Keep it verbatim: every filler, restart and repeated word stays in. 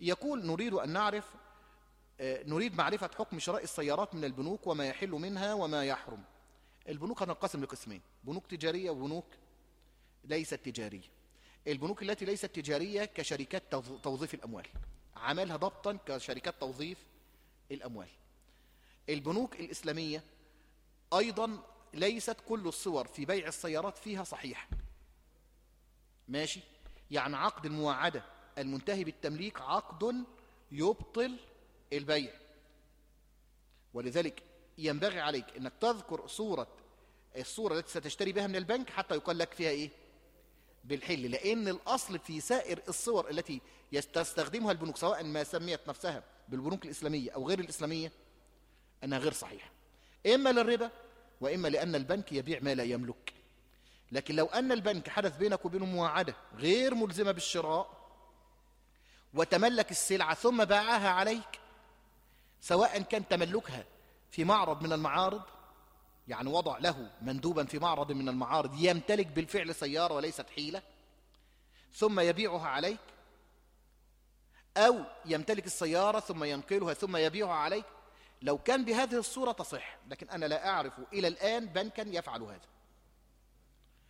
يقول نريد أن نعرف نريد معرفة حكم شراء السيارات من البنوك وما يحل منها وما يحرم. البنوك هتنقسم لقسمين: بنوك تجارية وبنوك ليست تجارية. البنوك التي ليست تجارية كشركات توظيف الأموال، عملها ضبطا كشركات توظيف الأموال. البنوك الإسلامية أيضا ليست كل الصور في بيع السيارات فيها صحيحة، ماشي؟ يعني عقد المواعدة المنتهي بالتمليك عقد يبطل البيع، ولذلك ينبغي عليك أنك تذكر صورة الصورة التي ستشتري بها من البنك حتى يقال لك فيها إيه؟ بالحل. لأن الأصل في سائر الصور التي تستخدمها البنوك سواء ما سميت نفسها بالبنوك الإسلامية أو غير الإسلامية أنها غير صحيحة، إما للربا وإما لأن البنك يبيع ما لا يملك. لكن لو أن البنك حدث بينك وبينه مواعدة غير ملزمة بالشراء وتملك السلعة ثم باعها عليك، سواء كان تملكها في معرض من المعارض، يعني وضع له مندوبا في معرض من المعارض يمتلك بالفعل سيارة وليست حيلة ثم يبيعها عليك، أو يمتلك السيارة ثم ينقلها ثم يبيعها عليك، لو كان بهذه الصورة تصح. لكن أنا لا أعرف إلى الآن بنكا يفعل هذا.